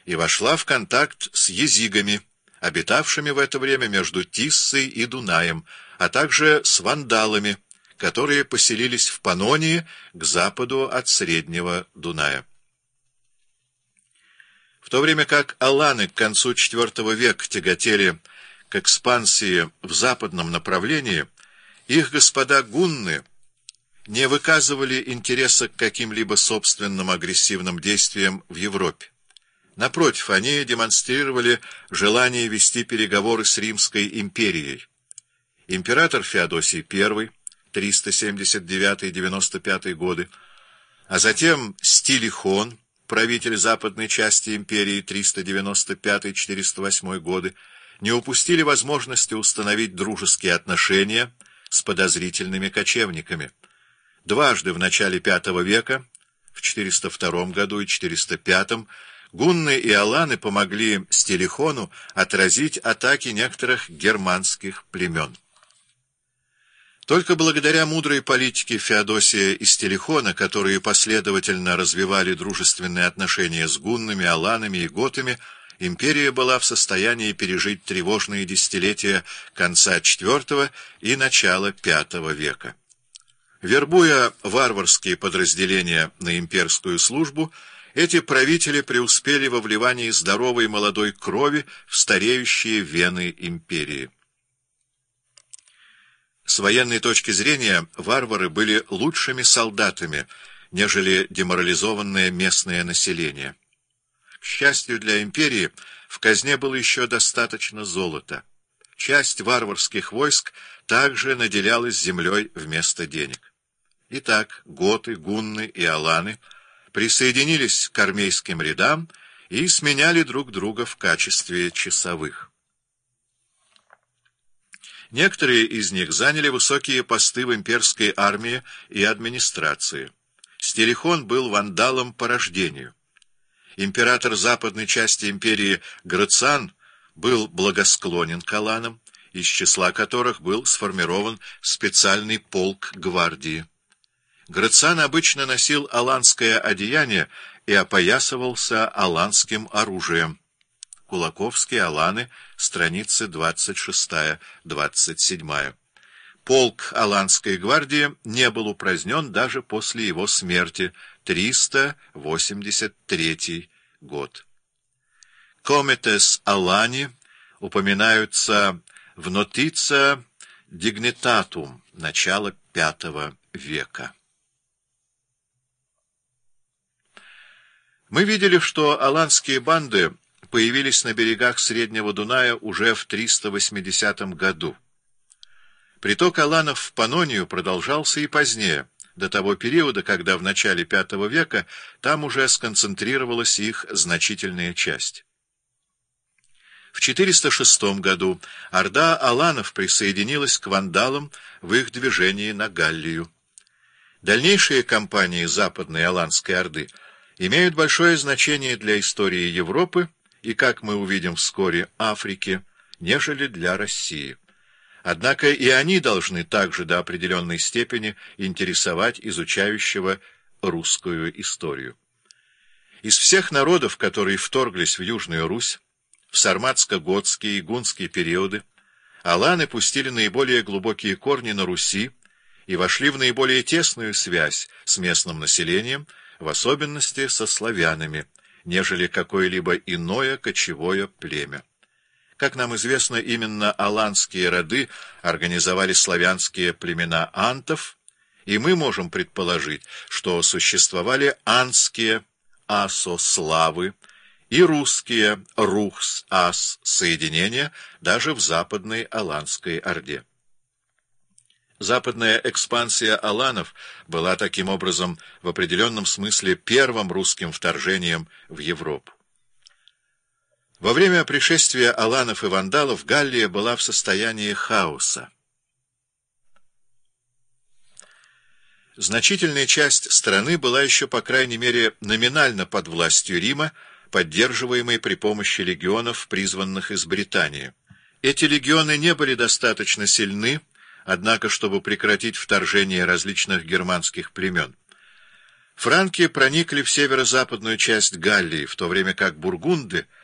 и вошла в контакт с езигами, обитавшими в это время между Тиссой и Дунаем, а также с вандалами, которые поселились в Панонии к западу от Среднего Дуная. В то время как аланы к концу IV века тяготели к экспансии в западном направлении, их господа гунны не выказывали интереса к каким-либо собственным агрессивным действиям в Европе. Напротив, они демонстрировали желание вести переговоры с Римской империей. Император Феодосий I, 379-95 годы, а затем Стилихон, правитель западной части империи, 395-408 годы, не упустили возможности установить дружеские отношения с подозрительными кочевниками. Дважды в начале V века, в 402 году и 405, гунны и аланы помогли Стилихону отразить атаки некоторых германских племен. Только благодаря мудрой политике Феодосия и Стилихона, которые последовательно развивали дружественные отношения с гуннами, аланами и готами, империя была в состоянии пережить тревожные десятилетия конца IV и начала V века. Вербуя варварские подразделения на имперскую службу, эти правители преуспели во вливании здоровой молодой крови в стареющие вены империи. С военной точки зрения варвары были лучшими солдатами, нежели деморализованное местное население. К счастью для империи, в казне было еще достаточно золота. Часть варварских войск также наделялась землей вместо денег. Итак, готы, гунны и аланы присоединились к армейским рядам и сменяли друг друга в качестве часовых. Некоторые из них заняли высокие посты в имперской армии и администрации. Стилихон был вандалом по рождению. Император западной части империи Грациан был благосклонен к аланам, из числа которых был сформирован специальный полк гвардии. Грациан обычно носил аланское одеяние и опоясывался аланским оружием. Кулаковские аланы, страницы 26-27. Полк аланской гвардии не был упразднен даже после его смерти, 383 год. Кометес алани упоминаются в Нотиция Dignitatum, начала V века. Мы видели, что аланские банды появились на берегах Среднего Дуная уже в 380 году. Приток аланов в Панонию продолжался и позднее, до того периода, когда в начале V века там уже сконцентрировалась их значительная часть. В 406 году орда аланов присоединилась к вандалам в их движении на Галлию. Дальнейшие кампании Западной Аланской орды имеют большое значение для истории Европы и, как мы увидим вскоре, Африки, нежели для России. Однако и они должны также до определенной степени интересовать изучающего русскую историю. Из всех народов, которые вторглись в Южную Русь, в сарматско-готские и гунские периоды, аланы пустили наиболее глубокие корни на Руси и вошли в наиболее тесную связь с местным населением, в особенности со славянами, нежели какое-либо иное кочевое племя. Как нам известно, именно аланские роды организовали славянские племена антов, и мы можем предположить, что существовали анские асославы и русские рухс-ас соединения даже в Западной Аланской орде. Западная экспансия аланов была таким образом в определенном смысле первым русским вторжением в Европу. Во время пришествия аланов и вандалов Галлия была в состоянии хаоса. Значительная часть страны была еще, по крайней мере, номинально под властью Рима, поддерживаемой при помощи легионов, призванных из Британии. Эти легионы не были достаточно сильны, однако, чтобы прекратить вторжение различных германских племен. Франки проникли в северо-западную часть Галлии, в то время как бургунды